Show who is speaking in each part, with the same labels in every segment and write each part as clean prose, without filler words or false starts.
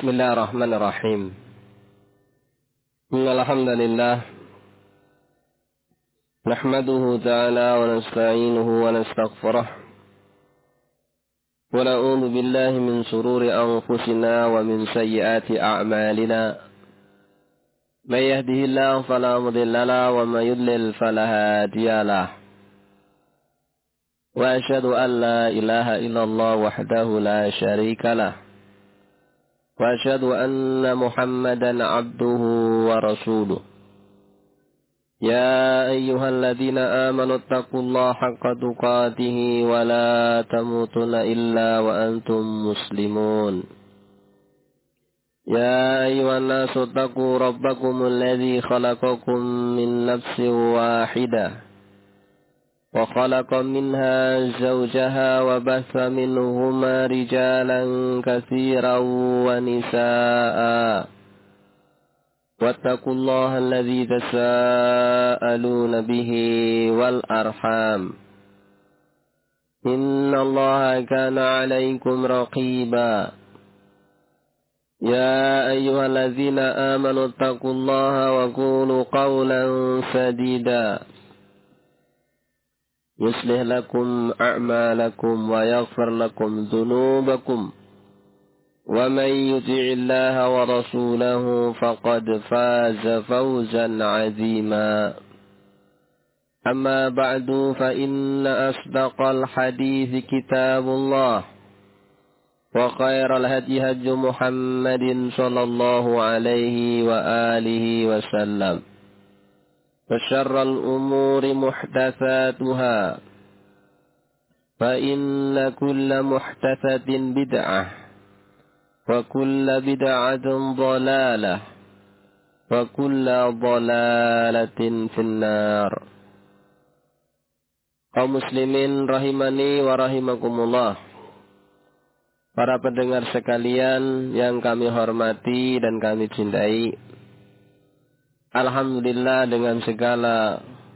Speaker 1: Bismillahirrahmanirrahim. Alhamdulillah nahmaduhu ta'ala wa nasta'inuhu wa nastaghfiruh wa na'udzu billahi min shururi anfusina wa min sayyiati a'malina. May yahdihillahu fala mudilla lahu wa may yudlil fala hadiya lahu. Wa asyhadu an la ilaha illallah wahdahu la syarika lahu. وأشهد أن محمدا عبده ورسوله يا أيها الذين آمنوا اتقوا الله حق تقاته ولا تموتن إلا وأنتم مسلمون يا أيها الناس اتقوا ربكم الذي خلقكم من نفس واحدة وخلق منها زوجها وبث منهما رجالا كثيرا ونساء واتقوا الله الذي تساءلون به والأرحام إن الله كان عليكم رقيبا يا أيها الذين آمنوا اتقوا الله وقولوا قولا سديدا يصلح لكم أعمالكم ويغفر لكم ذنوبكم ومن يطع الله ورسوله فقد فاز فوزا عظيما أما بعد فإن أصدق الحديث كتاب الله وخير الهدي هدي محمد صلى الله عليه وآله وسلم وشر الأمور محدثاتها فإن كل محدثة بدعة وكل بدعة ضلالة وكل ضلالة في النار. Kaum muslimin rahimani wa rahimakumullah. Para pendengar sekalian yang kami hormati dan kami cintai, alhamdulillah dengan segala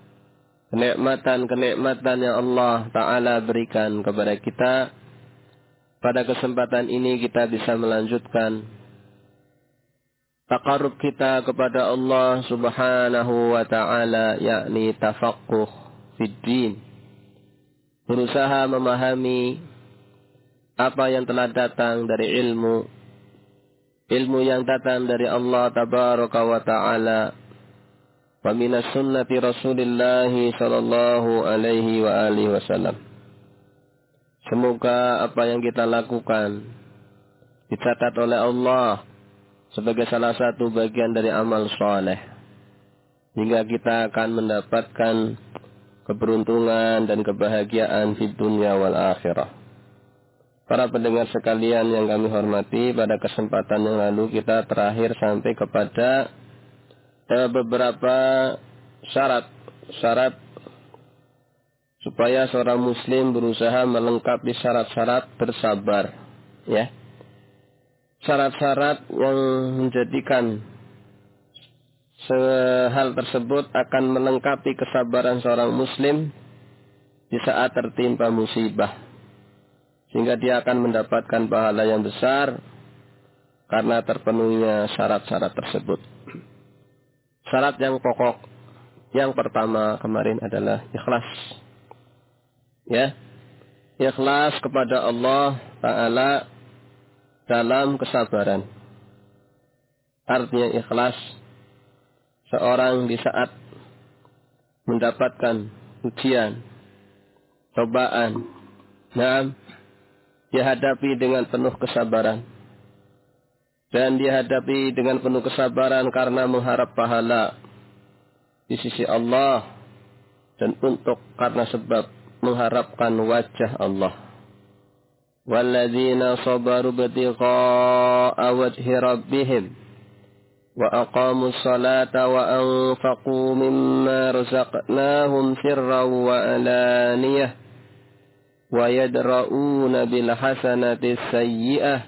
Speaker 1: kenikmatan yang Allah Ta'ala berikan kepada kita, pada kesempatan ini kita bisa melanjutkan taqarrub kita kepada Allah Subhanahu wa Ta'ala, yakni tafaqquh fid din, berusaha memahami apa yang telah datang dari ilmu yang datang dari Allah Tabaraka wa Ta'ala, wa minas sunnati Rasulillah sallallahu alaihi wa alihi wasallam. Semoga apa yang kita lakukan dicatat oleh Allah sebagai salah satu bagian dari amal saleh, hingga kita akan mendapatkan keberuntungan dan kebahagiaan di dunia wal akhirah. Para pendengar sekalian yang kami hormati, pada kesempatan yang lalu kita terakhir sampai kepada beberapa syarat supaya seorang muslim berusaha melengkapi syarat-syarat bersabar, ya. Syarat-syarat yang menjadikan hal tersebut akan melengkapi kesabaran seorang muslim di saat tertimpa musibah, sehingga dia akan mendapatkan pahala yang besar karena terpenuhinya syarat-syarat tersebut. Syarat yang pokok yang pertama kemarin adalah ikhlas. Ya. Ikhlas kepada Allah Ta'ala dalam kesabaran. Artinya ikhlas seorang di saat mendapatkan ujian, cobaan, dihadapi dengan penuh kesabaran. Dan dihadapi dengan penuh kesabaran karena mengharap pahala di sisi Allah, dan karena sebab mengharapkan wajah Allah. Walladzina sabaru ibtigha'a wajhi rabbihim wa aqamus salata wa anfaqu mimma razaqnahum sirran wa alaniyah wa yadra'una bil hasanati sayyi'ah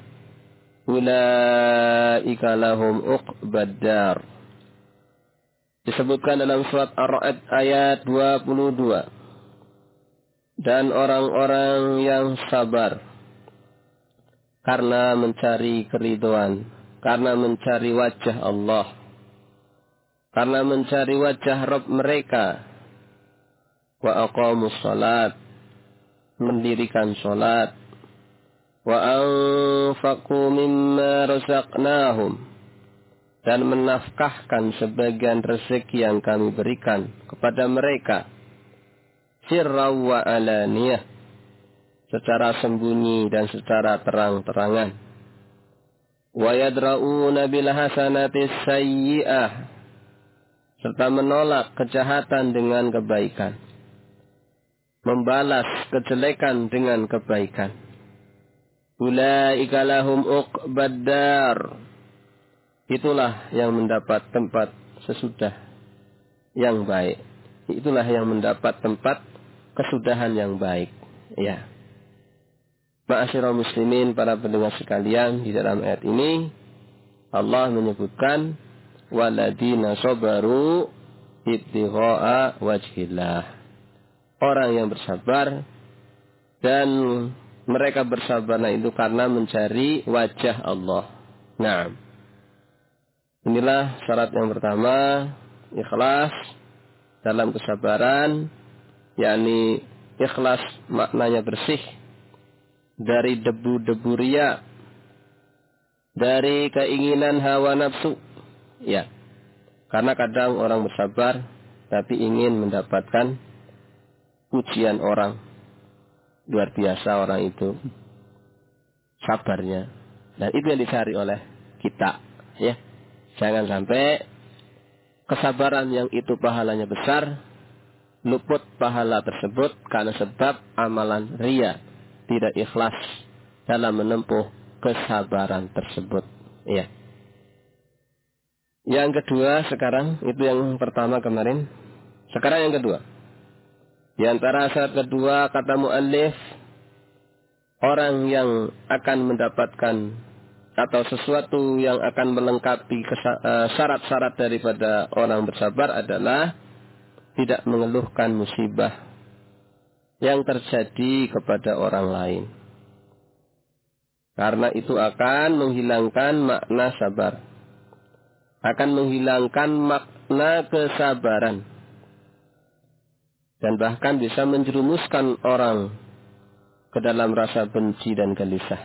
Speaker 1: ulaika lahum uqbad dar. Disebutkan dalam surat Ar-Ra'd ayat 22. Dan orang-orang yang sabar karena mencari keridhaan karena mencari wajah Allah, karena mencari wajah Rabb mereka. Wa aqamus salat, mendirikan salat. Wa anfaqu mimma razaqnahum, dan menafkahkan sebagian rezeki yang kami berikan kepada mereka. Sirra wa alaniyah, secara sembunyi dan secara terang-terangan. Wa yadra'una bil hasanatis sayyi'ah, serta menolak kejahatan dengan kebaikan, membalas kejelekan dengan kebaikan. Ulaika lahum uqbad dar, itulah yang mendapat tempat sesudah yang baik. Itulah yang mendapat tempat kesudahan yang baik. Ya. Ma'asyiral muslimin, para pendengar sekalian, di dalam ayat ini Allah menyebutkan waladina sabaru ibtigha'a wajhillah. Orang yang bersabar, dan mereka bersabarlah itu karena mencari wajah Allah. Nah, inilah syarat yang pertama, ikhlas dalam kesabaran, yakni ikhlas maknanya bersih dari debu-debu riya, dari keinginan hawa nafsu. Ya, karena kadang orang bersabar tapi ingin mendapatkan pujian orang. Luar biasa orang itu sabarnya, dan itu yang dicari oleh kita. Ya, jangan sampai kesabaran yang itu pahalanya besar, luput pahala tersebut karena sebab amalan riya, tidak ikhlas dalam menempuh kesabaran tersebut. Ya. Yang kedua sekarang, itu yang pertama kemarin. Sekarang yang kedua. Di antara syarat kedua, kata muallif, orang yang akan mendapatkan atau sesuatu yang akan melengkapi syarat-syarat daripada orang bersabar adalah tidak mengeluhkan musibah yang terjadi kepada orang lain. Karena itu akan menghilangkan makna sabar, akan menghilangkan makna kesabaran, dan bahkan bisa menjerumuskan orang ke dalam rasa benci dan gelisah.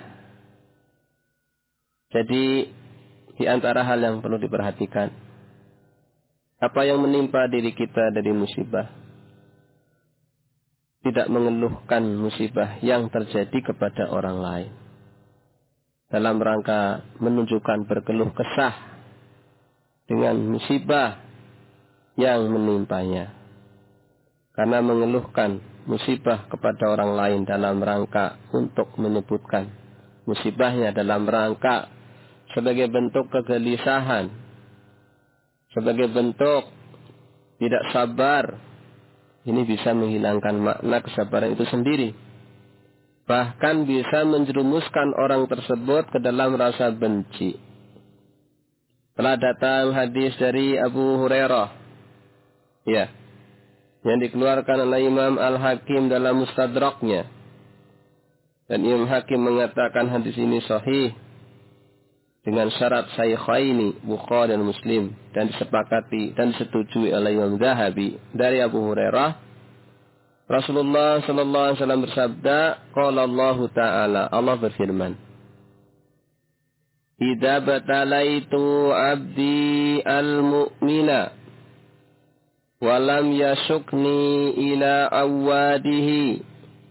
Speaker 1: Jadi, di antara hal yang perlu diperhatikan, apa yang menimpa diri kita dari musibah, tidak mengeluhkan musibah yang terjadi kepada orang lain, dalam rangka menunjukkan berkeluh kesah dengan musibah yang menimpanya. Karena mengeluhkan musibah kepada orang lain dalam rangka untuk menyebutkan musibahnya, dalam rangka sebagai bentuk kegelisahan, sebagai bentuk tidak sabar, ini bisa menghilangkan makna kesabaran itu sendiri. Bahkan bisa menjerumuskan orang tersebut ke dalam rasa benci. Telah datang hadis dari Abu Hurairah, ya, yang dikeluarkan oleh Imam Al-Hakim dalam Mustadraknya. Dan Imam Hakim mengatakan hadis ini sahih dengan syarat Shaykhaini, Bukhari dan Muslim, dan disepakati dan disetujui oleh Imam Zahabi. Dari Abu Hurairah, Rasulullah sallallahu alaihi wasallam bersabda, qala Allah Ta'ala, Allah berfirman, "Idza batalaitu 'abdi al-mu'mina walam yasukni ila awadihi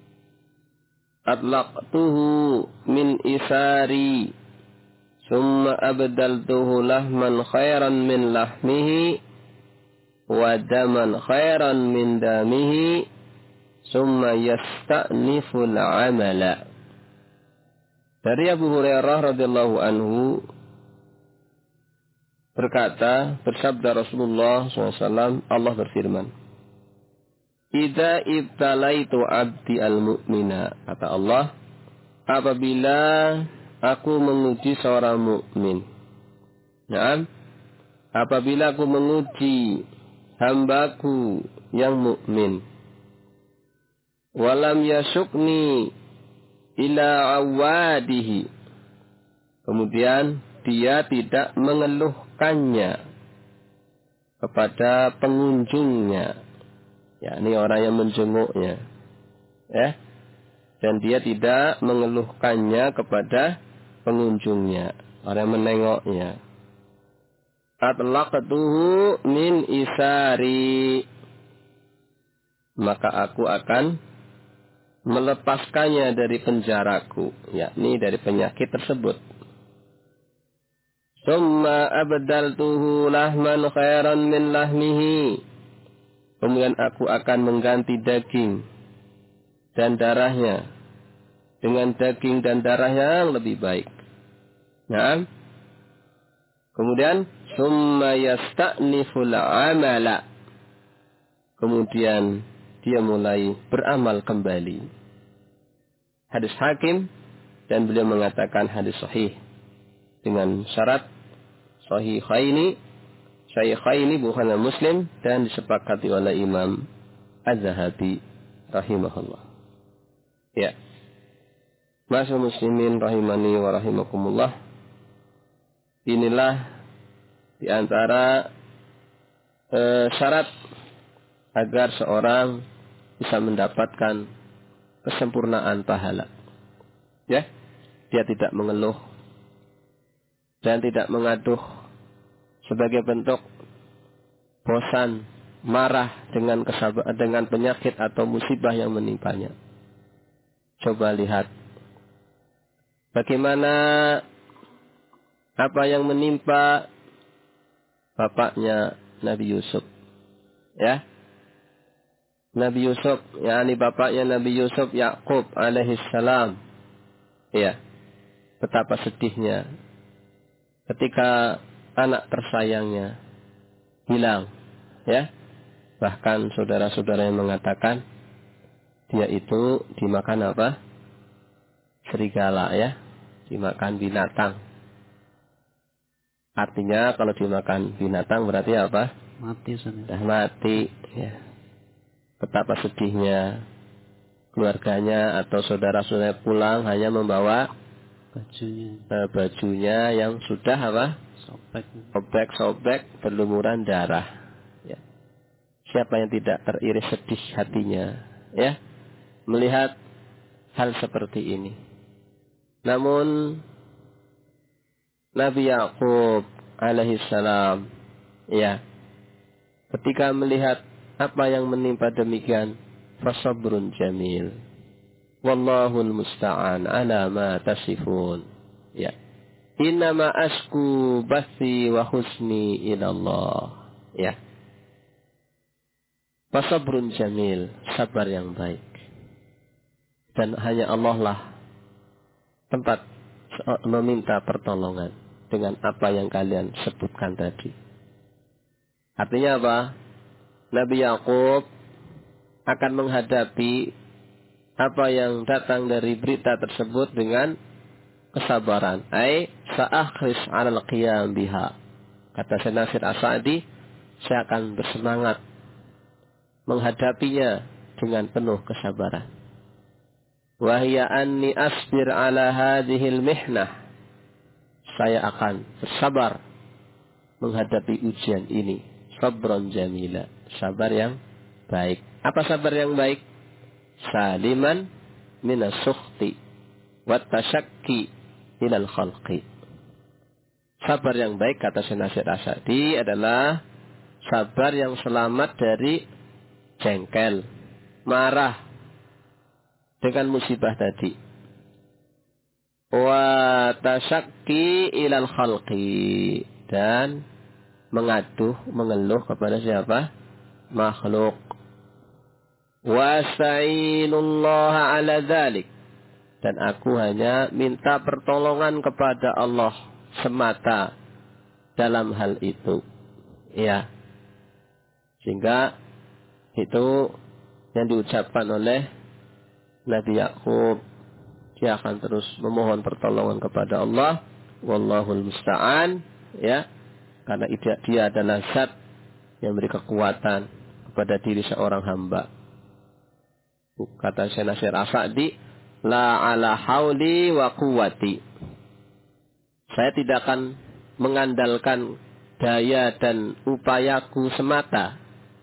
Speaker 1: atlaqtuhu min isari summa abdaltuhu lahman khairan min lahmihi wa daman khairan min damihi summa yasta'niful amala." Dari Abu Hurairah radhiyallahu anhu berkata, bersabda Rasulullah SAW, Allah berfirman, "Idza ibtalaitu abdi al-mu'mina," kata Allah, apabila aku menguji seorang mukmin. Nah, apabila aku menguji hambaku yang mukmin, walam yasukni ila awadihi, kemudian dia tidak mengeluhkannya kepada pengunjungnya, yakni orang yang menjenguknya, ya. Dan dia tidak mengeluhkannya kepada pengunjungnya, orang yang menengoknya. Atlaqtuhu min isari, maka aku akan melepaskannya dari penjaraku, yakni dari penyakit tersebut. Summa abdaltuhu lahman khairan min lahmihi, kemudian aku akan mengganti daging dan darahnya dengan daging dan darah yang lebih baik. Nah, kemudian summa yasta'niful amala, kemudian dia mulai beramal kembali. Hadis Hakim, dan beliau mengatakan hadis sahih dengan syarat sahihaini Bukhari dan Muslim, dan disepakati oleh Imam Az-Zahabi rahimahullah. Ya. Ma'asyiral muslimin rahimani wa rahimakumullah. Inilah di antara syarat agar seorang bisa mendapatkan kesempurnaan pahala. Ya, dia tidak mengeluh dan tidak mengaduh sebagai bentuk bosan, marah dengan penyakit atau musibah yang menimpanya. Coba lihat bagaimana apa yang menimpa bapaknya Nabi Yusuf. Ya. Nabi Yusuf, yakni bapaknya Nabi Yusuf, Yakub alaihissalam. Ya. Betapa sedihnya ketika anak tersayangnya hilang. Ya. Bahkan saudara-saudara yang mengatakan dia itu dimakan apa? Serigala, ya. Dimakan binatang. Artinya kalau dimakan binatang berarti apa?
Speaker 2: Mati sudah.
Speaker 1: Sudah mati, ya. Betapa sedihnya keluarganya atau saudara-saudara pulang hanya membawa bajunya yang sudah apa? Sobek-sobek berlumuran darah. Ya. Siapa yang tidak teriris sedih hatinya, ya, melihat hal seperti ini. Namun Nabi Yakub alaihissalam, ya, ketika melihat apa yang menimpa demikian, fasabrun jamil, wallahul musta'an ala ma tasifun. Ya, innama asku bathi wa husni ilallah. Ya, fasabrun jamil, sabar yang baik. Dan hanya Allah lah tempat meminta pertolongan dengan apa yang kalian sebutkan tadi. Artinya apa? Nabi Yakub akan menghadapi apa yang datang dari berita tersebut dengan kesabaran. Sa'akhris 'alal qiyam biha. Kata Syekh Nasir As-Sa'di, saya akan bersemangat menghadapinya dengan penuh kesabaran. Wa hiya anni asbir 'ala hadhil mihnah. Saya akan bersabar menghadapi ujian ini. Sabran jamila, sabar yang baik. Apa sabar yang baik? Saliman minas sukhti wat tasyakki ilal khalqi. Sabar yang baik, kata Syekh Nasir As-Sa'di, adalah sabar yang selamat dari jengkel, marah dengan musibah tadi. Wa tasyakki ilal khalqi, dan mengeluh kepada siapa? Makhluk. Wasta'inullah ala dzalik, dan aku hanya minta pertolongan kepada Allah semata dalam hal itu. Ya. Sehingga itu yang diucapkan oleh Nabi Yakub, dia akan terus memohon pertolongan kepada Allah. Wallahul musta'an, ya. Karena dia adalah zat yang beri kekuatan kepada diri seorang hamba. Kata Syekh Nasir As-Sa'di, la ala hauli wa quwwati. Saya tidak akan mengandalkan daya dan upayaku semata.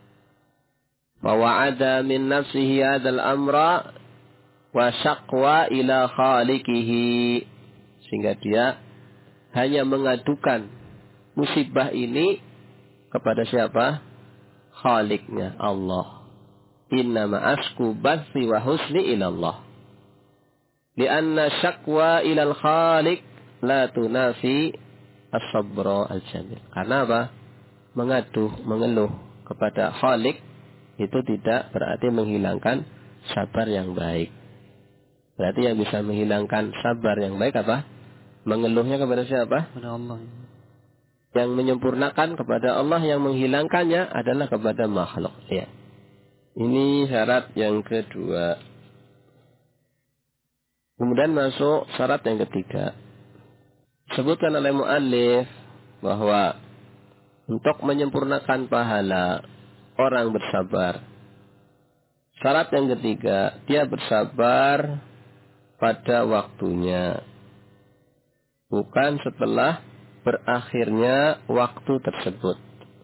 Speaker 1: Bahwa ada min nafsihi hadzal amra wa syaqwa ila khaliqihi. Sehingga dia hanya mengadukan musibah ini kepada siapa? Khaliqnya, Allah. Innama asku bathi wa husni ilallah. Lianna syaqwa ilal khaliq la tunafi as-sabra al-jamil. Karena apa? Mengeluh kepada khaliq itu tidak berarti menghilangkan sabar yang baik. Berarti yang bisa menghilangkan sabar yang baik apa? Mengeluhnya kepada siapa?
Speaker 2: Kepada Allah.
Speaker 1: Yang menyempurnakan kepada Allah, yang menghilangkannya adalah kepada makhluk. Ya. Ini syarat yang kedua. Kemudian masuk syarat yang ketiga. Sebutkan oleh muallif bahwa untuk menyempurnakan pahala orang bersabar, syarat yang ketiga, dia bersabar pada waktunya, bukan setelah berakhirnya waktu tersebut.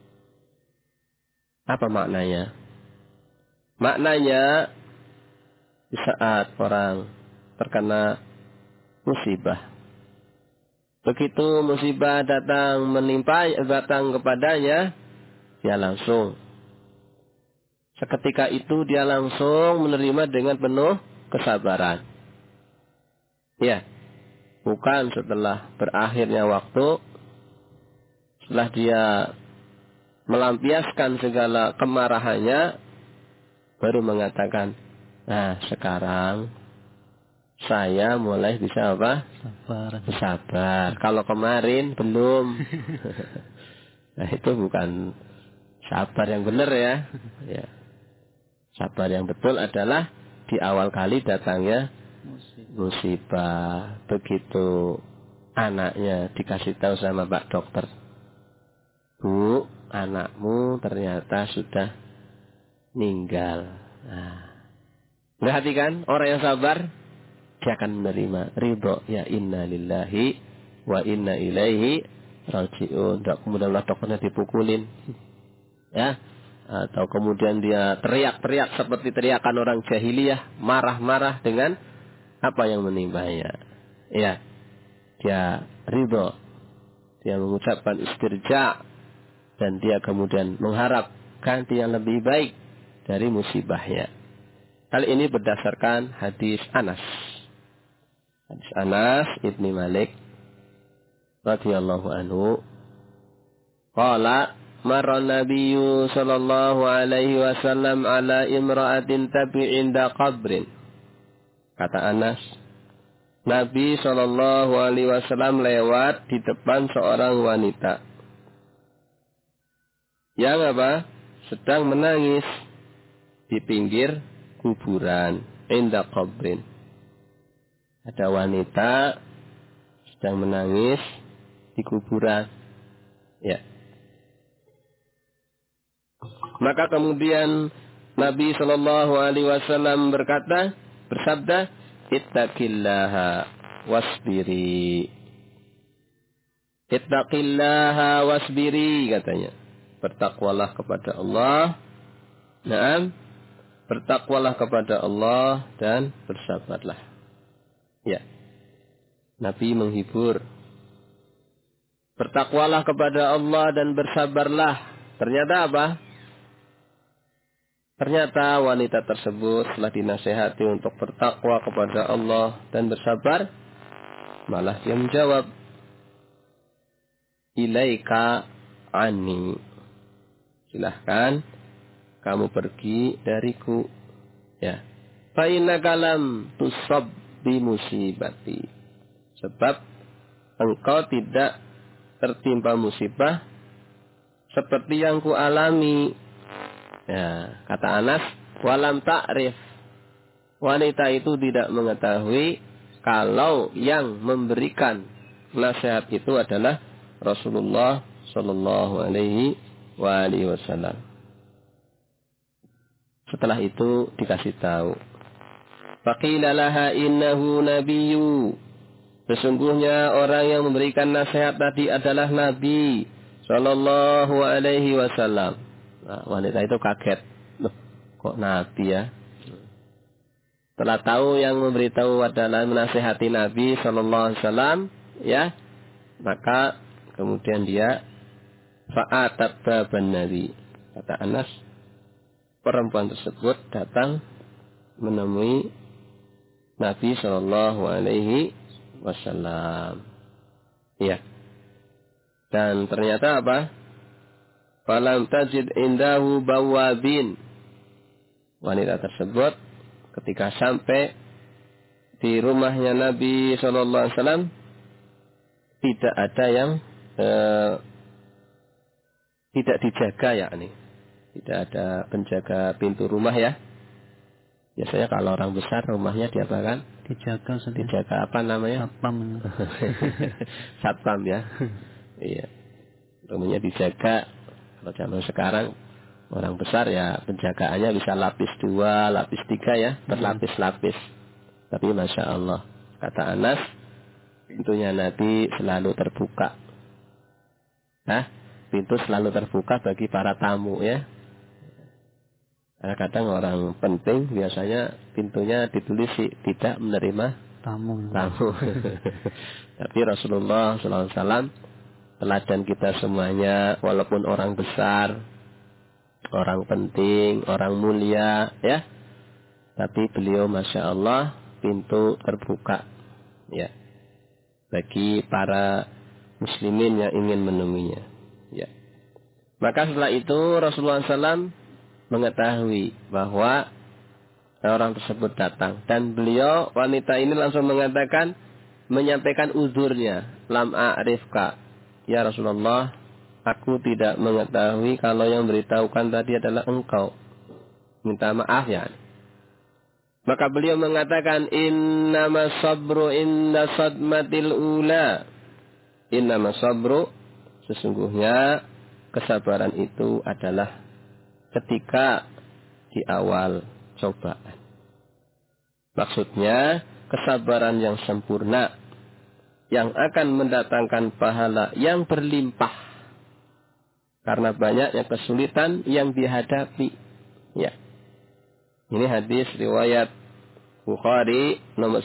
Speaker 1: Apa maknanya? Maknanya di saat orang terkena musibah, begitu musibah datang kepadanya, dia langsung seketika itu dia langsung menerima dengan penuh kesabaran. Ya, bukan setelah berakhirnya waktu, setelah dia melampiaskan segala kemarahannya, baru mengatakan, nah sekarang saya mulai bisa apa? Sabar. Kalau kemarin belum. Nah itu bukan sabar yang benar ya. Ya. Sabar yang betul adalah di awal kali datangnya musibah. Begitu anaknya dikasih tahu sama Pak Dokter, Bu, anakmu ternyata sudah meninggal. Nah, berarti kan orang yang sabar, dia akan menerima ridho. Ya inna lillahi wa inna ilaihi raji'un. Kemudian dokternya dipukulin. Ya. Atau kemudian dia teriak-teriak seperti teriakan orang jahiliyah, marah-marah dengan apa yang menimpanya. Ya, dia ridho, dia mengucapkan istirja, dan dia kemudian mengharap ganti yang lebih baik dari musibahnya. Hal ini berdasarkan hadis Anas. Hadis Anas ibni Malik radhiyallahu anhu. Qala marra nabiyyu sallallahu alaihi wasallam ala imra'atin tabi'inda qabrin. Kata Anas, Nabi sallallahu alaihi wasallam lewat di depan seorang wanita yang apa? Sedang menangis di pinggir kuburan, inda qabrin. Ada wanita sedang menangis di kuburan. Ya. Maka kemudian Nabi Shallallahu Alaihi Wasallam bersabda, ittaqillaha wasbiri. Ittaqillaha wasbiri, katanya. Bertakwalah kepada Allah. Naam. Bertakwalah kepada Allah dan bersabarlah. Ya. Nabi menghibur. Bertakwalah kepada Allah dan bersabarlah. Ternyata apa? Ternyata wanita tersebut setelah dinasehati untuk bertakwa kepada Allah dan bersabar, malah dia menjawab, ilaika anni. Silahkan kamu pergi dariku. Ya. Fa innaka lam tusab bi musibati. Sebab engkau tidak tertimpa musibah seperti yang ku alami. Ya, kata Anas, walam ta'rif. Wanita itu tidak mengetahui kalau yang memberikan nasihat itu adalah Rasulullah sallallahu alaihi wasallam. Setelah itu dikasih tahu. Faqila laha innahu nabiyyu. Sesungguhnya orang yang memberikan nasihat tadi adalah Nabi Sallallahu Alaihi Wasallam. Nah, wanita itu kaget. Loh, kok Nabi ya? Setelah tahu yang memberitahu adalah menasihati Nabi Sallallahu Alaihi Wasallam, ya, maka kemudian dia fa'atat baban Nabi. Kata Anas, perempuan tersebut datang menemui Nabi Sallallahu Alaihi Wasallam. Ya. Dan ternyata apa? Falam tajid indahu bawabin. Wanita tersebut ketika sampai di rumahnya Nabi Sallallahu Alaihi Wasallam tidak ada yang tidak dijaga, yakni tidak ada penjaga pintu rumah ya. Biasanya kalau orang besar rumahnya diapakan?
Speaker 2: Dijaga.
Speaker 1: Dijaga apa namanya?
Speaker 2: Satpam.
Speaker 1: Satpam ya. Iya. Rumahnya dijaga. Kalau zaman sekarang orang besar ya penjagaannya bisa lapis 2, lapis 3 ya, berlapis-lapis. Tapi Masya Allah, kata Anas, pintunya Nabi selalu terbuka. Nah, pintu selalu terbuka bagi para tamu ya. Karena kadang orang penting biasanya pintunya ditulisi tidak menerima
Speaker 2: tamu.
Speaker 1: Tapi Rasulullah SAW teladan kita semuanya, walaupun orang besar, orang penting, orang mulia, ya. Tapi beliau Masya Allah pintu terbuka, ya, bagi para muslimin yang ingin menemuinya, ya. Maka setelah itu Rasulullah SAW mengetahui bahwa orang tersebut datang, dan beliau, wanita ini langsung mengatakan, menyampaikan uzurnya, lam a'rifka, ya Rasulullah, aku tidak mengetahui kalau yang beritahukan tadi adalah engkau. Minta maaf ya. Maka beliau mengatakan, innama sabru inna sadmatil ula. Innama sabru, sesungguhnya kesabaran itu adalah ketika di awal cobaan. Maksudnya kesabaran yang sempurna yang akan mendatangkan pahala yang berlimpah karena banyaknya kesulitan yang dihadapi. Ya. Ini hadis riwayat Bukhari nomor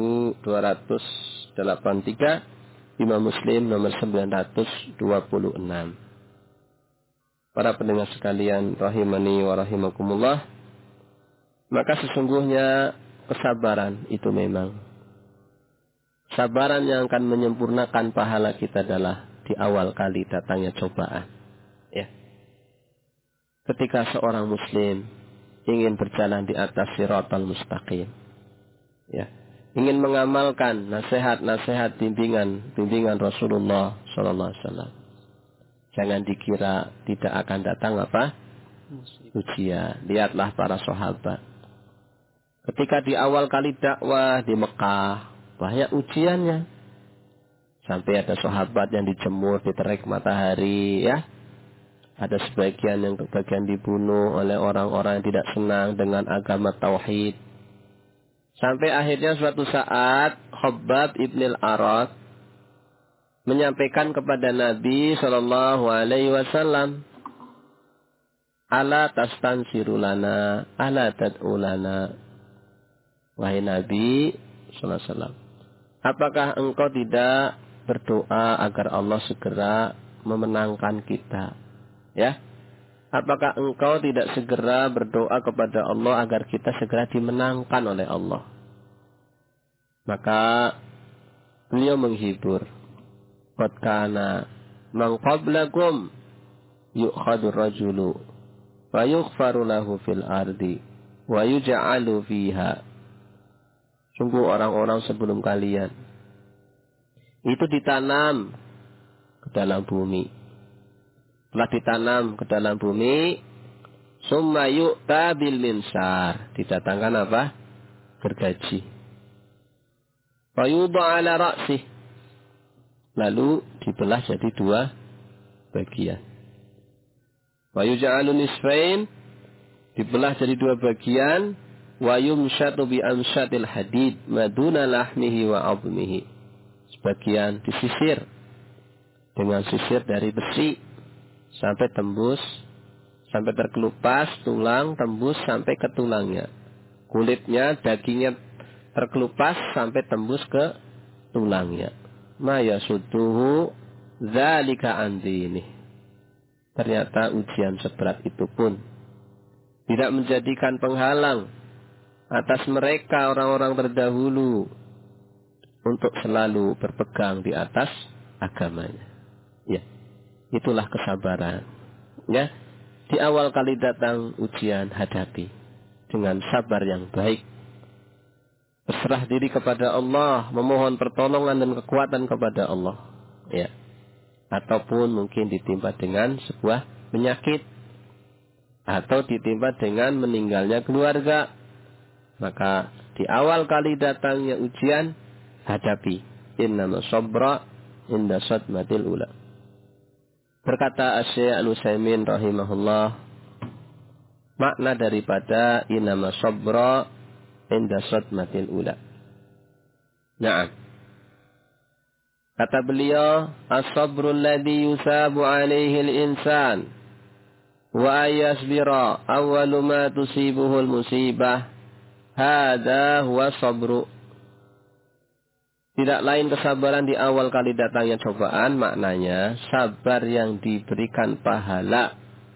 Speaker 1: 1283, Imam Muslim nomor 926. Para pendengar sekalian rahimani wa rahimakumullah, maka sesungguhnya kesabaran itu memang sabaran yang akan menyempurnakan pahala kita adalah di awal kali datangnya cobaan. Ya. Ketika seorang muslim ingin berjalan di atas siratal mustaqim, ya, ingin mengamalkan nasihat-nasihat bimbingan Rasulullah sallallahu alaihi wasallam, jangan dikira tidak akan datang apa? Ujian. Lihatlah para sahabat. Ketika di awal kali dakwah di Mekah, banyak ujiannya. Sampai ada sahabat yang dijemur di terik matahari, ya. Ada sebagian yang kebagian dibunuh oleh orang-orang yang tidak senang dengan agama tauhid. Sampai akhirnya suatu saat Khabbab ibn al-Arat menyampaikan kepada Nabi Sallallahu Alaihi Wasallam, ala tastansiru lana, ala tad'u lana. Wahai Nabi Sallallahu Alaihi Wasallam, apakah engkau tidak berdoa agar Allah segera memenangkan kita? Ya, apakah engkau tidak segera berdoa kepada Allah agar kita segera dimenangkan oleh Allah? Maka beliau menghibur. Qad kana man qablakum yu'khadhu rajulu wa yughfaru lahu fil ardi wa yuj'alu fiha. Sungguh orang-orang sebelum kalian itu ditanam ke dalam bumi. Telah ditanam ke dalam bumi, summa yu'ta bil minsar, didatangkan apa? Gergaji. Wa yudha ala ra'sih, lalu dibelah jadi 2 bagian. Wa yuj'alu nisfain, dibelah jadi 2 bagian. Wa yumshatu bi amshatil hadid maduna lahmihi wa 'azmihi, sebagian disisir dengan sisir dari besi sampai tembus, sampai terkelupas tulang, tembus sampai ke tulangnya. Kulitnya, dagingnya terkelupas sampai tembus ke tulangnya. Ma yasudduhu dzalika an dinihi. Ternyata ujian seberat itu pun tidak menjadikan penghalang atas mereka orang-orang terdahulu untuk selalu berpegang di atas agamanya. Ya, itulah kesabaran. Ya, di awal kali datang ujian, hadapi dengan sabar yang baik. Berserah diri kepada Allah, memohon pertolongan dan kekuatan kepada Allah. Ya, ataupun mungkin ditimpa dengan sebuah penyakit, atau ditimpa dengan meninggalnya keluarga. Maka di awal kali datangnya ujian, hadapi. Innama sabra inda sadmatil ula. Berkata Asy-Syaikh Al-Utsaimin rahimahullah, makna daripada innama sabra inda sadmatil ula. Naam. Kata beliau, as-sabru alladhi yusabu alaihi al-insan wa yasbira awwalu ma tusibuhu al-musibah. Hada huwa sabru. Tidak lain kesabaran di awal kali datangnya cobaan, maknanya sabar yang diberikan pahala.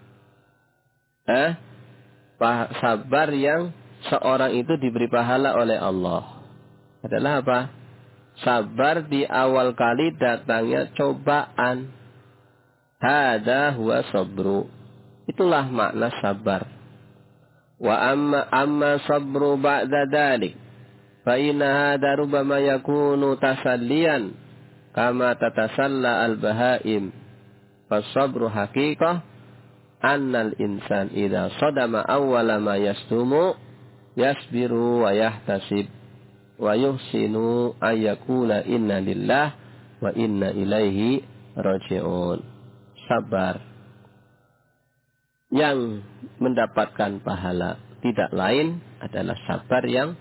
Speaker 1: Sabar yang seorang itu diberi pahala oleh Allah adalah apa? Sabar di awal kali datangnya cobaan. Hada huwa sabru. Itulah makna sabar. Wa amma sabru ba'da dalik fa inna hadha rubbama yakunu tasalliyan kama tatasalla al-bahaim. Fasabru haqiqah annal insan idza sadama awwala ma yastumu yasbiru wa yahtasib wa yuhsinu ayyakula inna lillah wa inna ilaihi raji'un. Sabar yang mendapatkan pahala tidak lain adalah sabar yang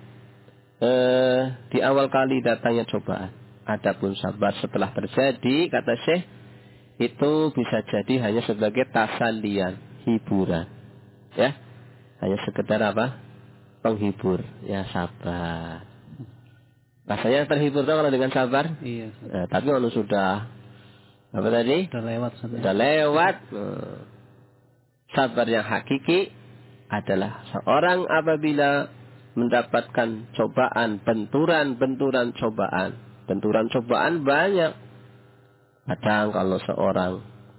Speaker 1: di awal kali datangnya cobaan. Adapun sabar setelah terjadi, kata Syekh, itu bisa jadi hanya sebagai tasalian, hiburan. Ya, hanya sekedar apa? Penghibur. Ya, sabar. Rasanya terhibur tuh kalau dengan sabar.
Speaker 2: Iya.
Speaker 1: Tapi kalau sudah apa tadi?
Speaker 2: Sudah lewat.
Speaker 1: Sudah lewat. Sabar yang hakiki adalah seorang apabila mendapatkan cobaan, benturan cobaan. Benturan cobaan banyak. Kadang kalau seorang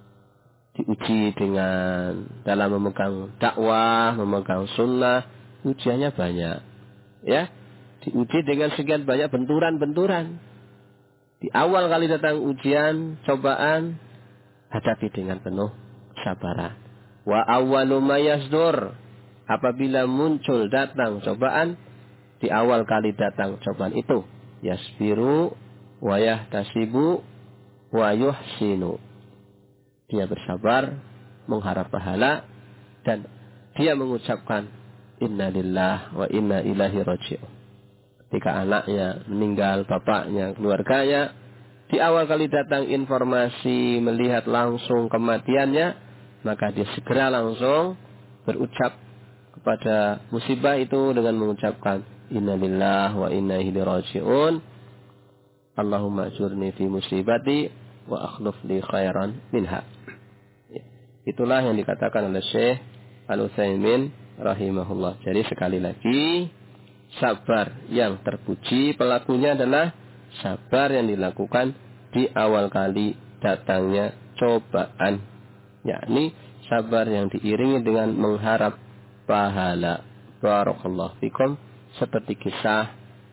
Speaker 1: diuji dengan dalam memegang dakwah, memegang sunnah, ujiannya banyak. Ya, diuji dengan sekian banyak benturan. Di awal kali datang ujian, cobaan, hadapi dengan penuh kesabaran. Wa awwalu ma yasdur, apabila muncul datang cobaan, di awal kali datang cobaan itu, yasbiru wa yahtasibu wa yuhsinu. Dia bersabar, mengharap pahala, dan dia mengucapkan inna lillah wa inna ilaihi raji'un. Ketika anaknya meninggal, bapaknya, keluarganya, di awal kali datang informasi melihat langsung kematiannya, maka dia segera langsung berucap kepada musibah itu dengan mengucapkan inna lillah wa inna ilaihi raji'un. Allahumma ajurni fi musibati wa akhluf li khairan minha. Itulah yang dikatakan oleh Syekh Al-Utsaimin rahimahullah. Jadi sekali lagi, sabar yang terpuji pelakunya adalah sabar yang dilakukan di awal kali datangnya cobaan. Yakni sabar yang diiringi dengan mengharap pahala. Barakallahu fikum. Seperti kisah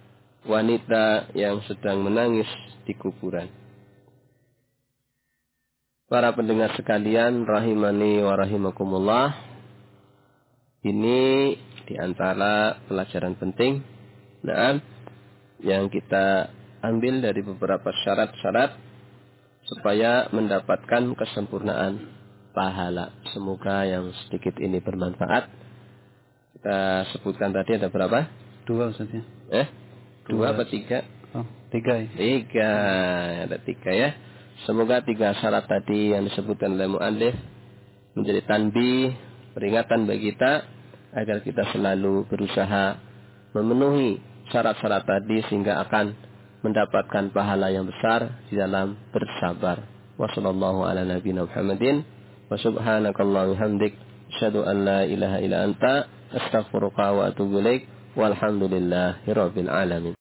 Speaker 1: wanita yang sedang menangis di kuburan. Para pendengar sekalian, rahimani wa rahimakumullah. Ini diantara pelajaran penting yang kita ambil dari beberapa syarat-syarat supaya mendapatkan kesempurnaan pahala. Semoga yang sedikit ini bermanfaat. Kita sebutkan tadi ada berapa?
Speaker 2: 2 Ustaz ya.
Speaker 1: 2 apa 3?
Speaker 2: Oh, 3 ya?
Speaker 1: 3, ada 3 ya. Semoga 3 syarat tadi yang disebutkan oleh muallif menjadi tanbih, peringatan bagi kita agar kita selalu berusaha memenuhi syarat-syarat tadi sehingga akan mendapatkan pahala yang besar di dalam bersabar. Wassallallahu ala nabiyina Muhammadin wa subhanakallahumma hamdik asyhadu an la ilaha illa anta astaghfiruka wa atubu ilaik walhamdulillahirabbil alamin.